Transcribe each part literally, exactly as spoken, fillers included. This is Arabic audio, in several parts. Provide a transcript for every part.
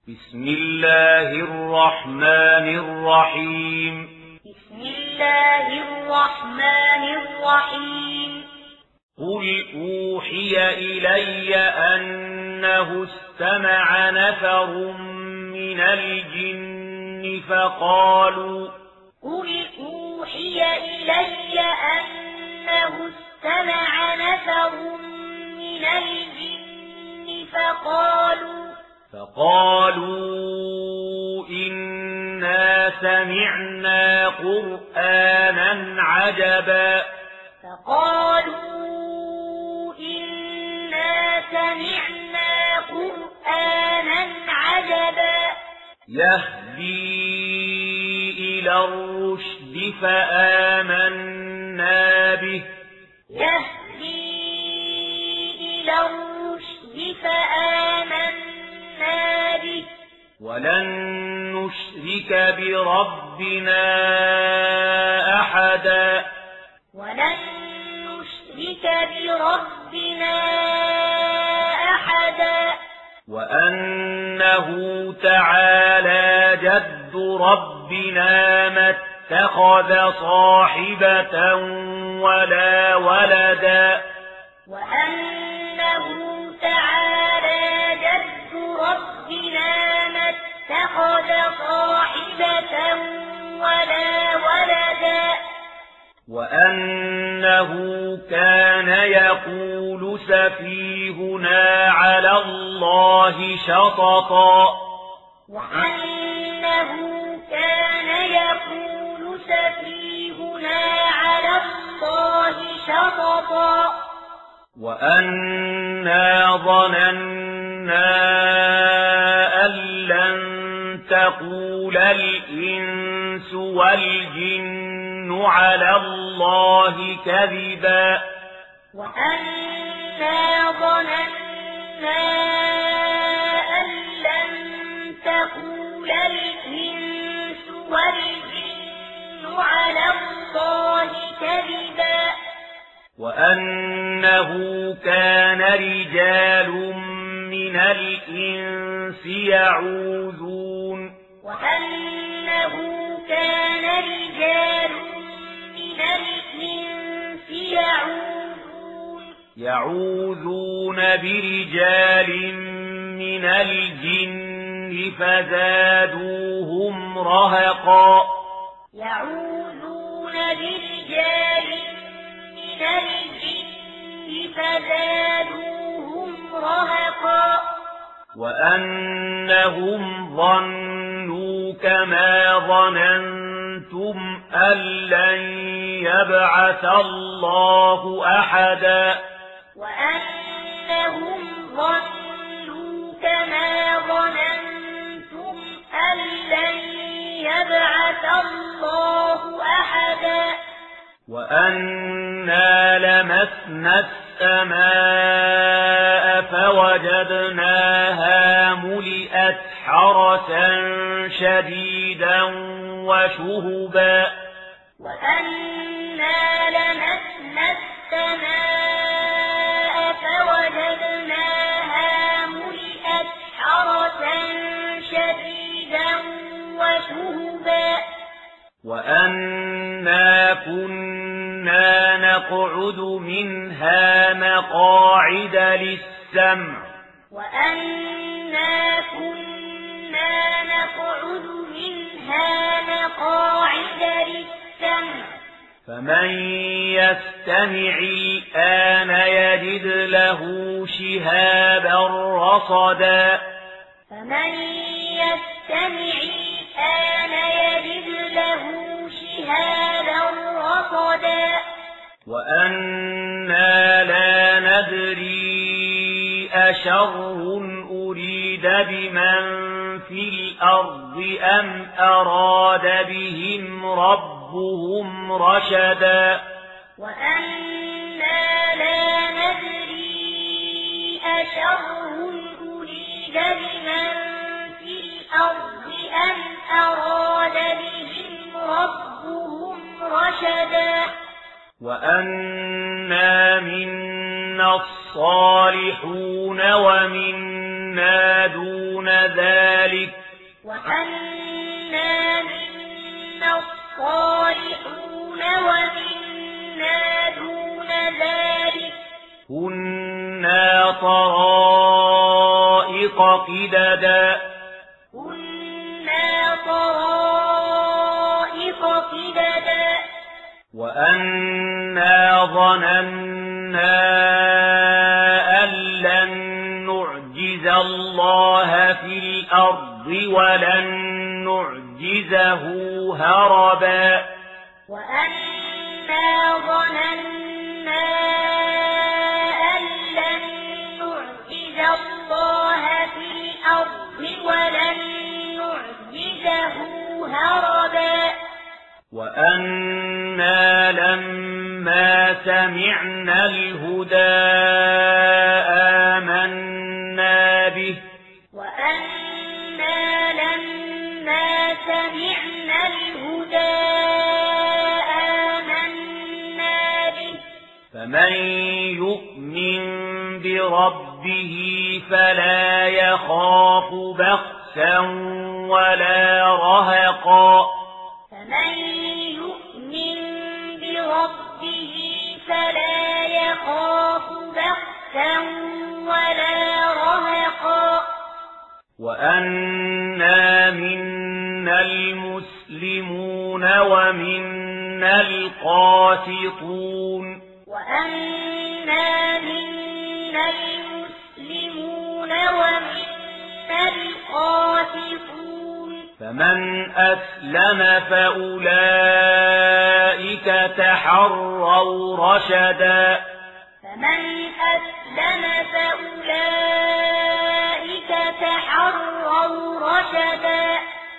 بسم الله الرحمن الرحيم بسم الله الرحمن الرحيم قل أوحي إلي أنه استمع نفر من الجن فقالوا قل أوحي إلي أنه استمع نفر من الجن فقالوا فقالوا إنا سمعنا قرآنا عجبا فقالوا إنا سمعنا قرآنا عجبا يهدي إلى الرشد فآمنا به يهدي إلى الرشد فآمنا به ولن نشرك بربنا أحدا ولن نشرك بربنا أحدا وأنه تعالى جد ربنا ما اتخذ صاحبة ولا ولدا وأنه تعالى جد ربنا ما اتخذ صاحبة ولا ولدا وأنه كان يقول سفيهنا على الله شططا وأنه كان يقول سفيهنا على الله شططا وأنا ظننا أن لن تقول الإنس والجن على الله كذبا وأنا ظننا أن لن تقول الإنس والجن على الله كذبا وأنه كان رجال من الإنس يعوذون وأنه كان رجال من الإنس يعوذون يعوذون برجال من الجن فزادوهم رهقا يعوذون برجال من الجن فزادوهم رهقا وأنهم ظنوا كما ظننتم أن لن يبعث الله أحدا وأنهم ظنوا كما ظننتم أن لن يبعث الله أحدا وأنا لمسنا السماء فوجدناها ملئت حرسا شديدا وشهبا وأنا لمسنا السماء فوجدناها ملئت حرسا شديدا وشهبا وأنا كنا نقعد منها مقاعد للسمع وأنا كنا نقعد منها مقاعد للسمع فمن يستمع الآن يجد له شهابا رصدا فمن يستمع الآن يجد له شهابا رصدا وأنا لا ندري أشر أريد بمن في الأرض أم أراد بهم ربهم رشدا وأنا لا ندري أشر أريد بمن في الأرض أم أراد بهم ربهم رشدا وأنا منا الصالحون ومنا دون ذلك ذلك وأنا منا الصالحون ومنا دون ذلك كنا طرائق قددا كنا طرائق قددا وأنا ظننا أن لن نعجز الله في الأرض ولن نعجزه هربا وأنا ظننا أن لن نعجز الله في الأرض ولن نعجزه هربا وأنا لما سمعنا الهدى آمنا به وأنا لما سمعنا الهدى آمنا به فمن يؤمن بربه فلا يخاف بخسا ولا رهقا فمن يؤمن بربه فلا يخاف بخسا ولا رهقا وأنا منا المسلمون ومنا القاسطون وأنا منا المسلمون ومنا القاسطون فمن أسلم فأولئك تحروا رشدا فمن أسلم فأولئك تحروا رشدا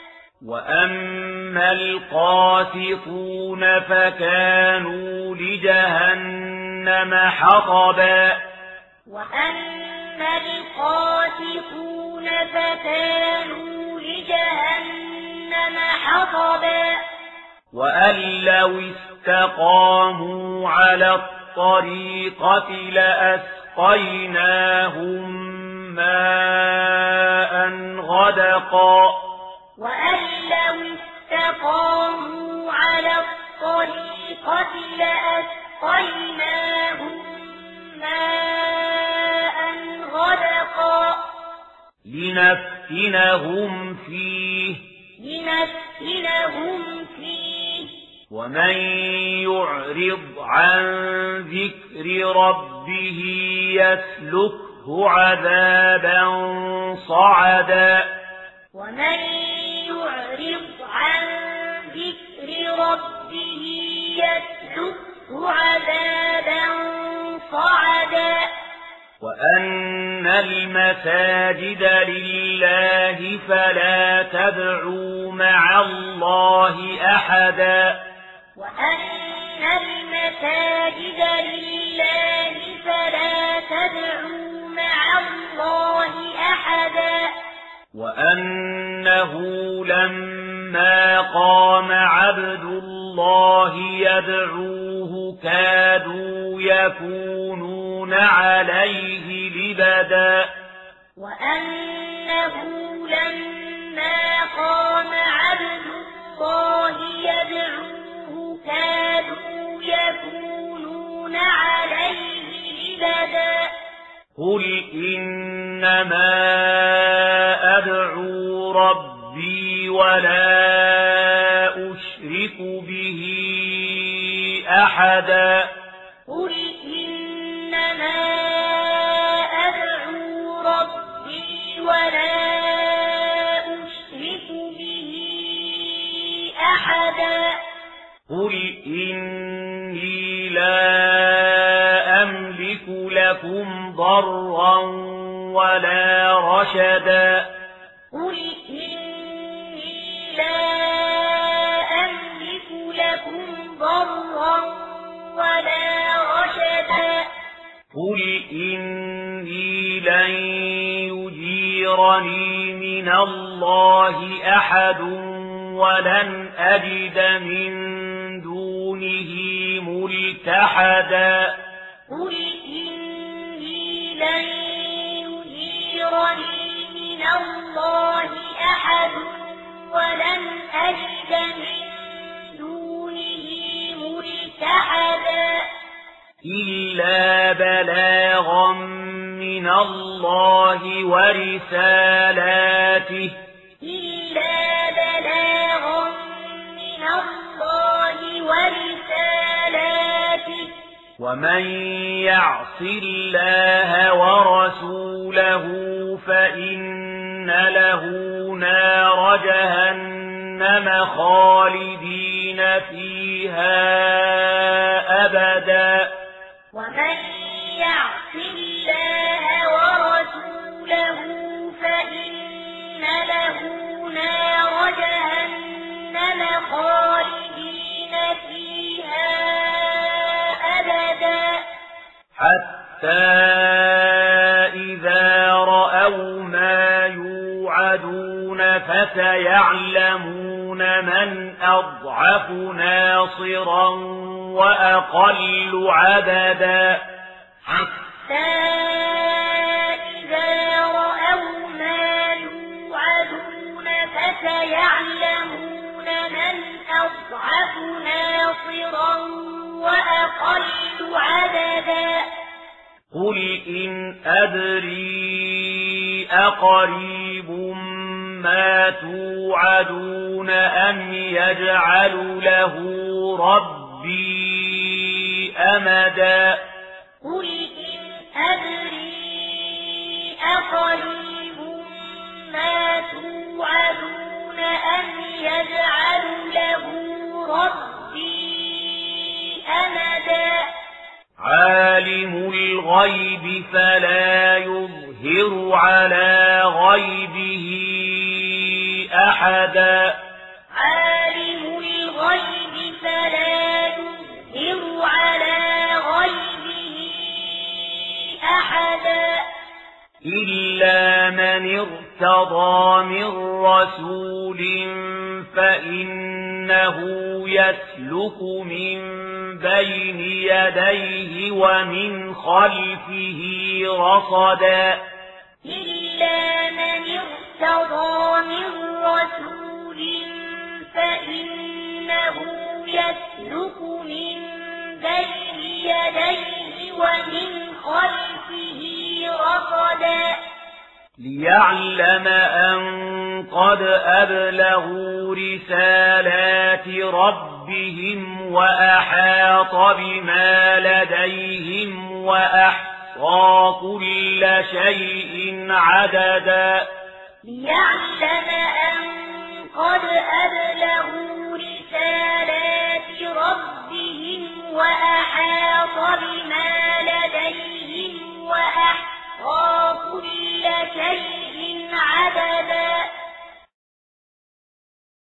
وأما القاسطون فكانوا لجهنم حطبا وأما القاسطون فكانوا لجهنم حطبا وأن لو استقاموا على الطريقة لأسقيناهم ماء غدقا وأن لو استقاموا على الطريقة لأسقيناهم ماء غدقا لنفتنهم فيه لنفتنهم فيه ومن يعرض عن ذكر ربه يسلكه عذابا صعدا ومن يعرض عن ذكر ربه يسلكه عذابا صعدا وأن المساجد لله فلا تدعوا مع الله أحدا وأن المساجد لله فلا تدعوا مع الله أحدا وأنه لما قام عبد الله يدعوه كادوا يكونون عليه لبدا وأنه لما قام عبد الله يدعوه كادوا يكونون عليه لبدا قل إنما أدعو ربي ولا أشرك به أحدا قل إنما أدعو ربي ولا أشرك به أحدا قل إني لا أملك لكم ضرا ولا رشدا قل إني لا أملك لكم ضرا ولا رشدا قل إني لن يجيرني من الله أحد ولن أجد من دونه ملتحدا قل إني لن يجيرني من الله ورسالاته إلا بلاغا من الله ورسالاته ومن يعص الله ورسوله فإن له نار جهنم خالدين فيها أبدا ومن يعص الله ورسوله فإن له نار جهنم خالدين فيها أبدا حتى إذا رأوا ما يوعدون فسيعلمون من أضعف ناصرا وأقل عددا حتى إذا رأوا ما يوعدون فسيعلمون من أضعف ناصرا وأقل عددا قل إن أدري أقريب ما توعدون أم يجعل له ربي أمدا قل إن أدري أقريب ما توعدون أم يجعل له ربي أمدا عالم الغيب فلا يظهر على غيبه أحدا عالم الغيب فلا يظهر على غيبه أحدا إلا من ارتضى من رسول فإنه يسلك من بين يديه ومن خلفه رصدا إلا من ارتضى من رسول فإنه يسلك من بين يديه ومن خلفه رصدا ليعلم أن قد أبلغوا رسالات ربهم وأحاط بما لديهم وأحصى كل شيء عددا ليعلم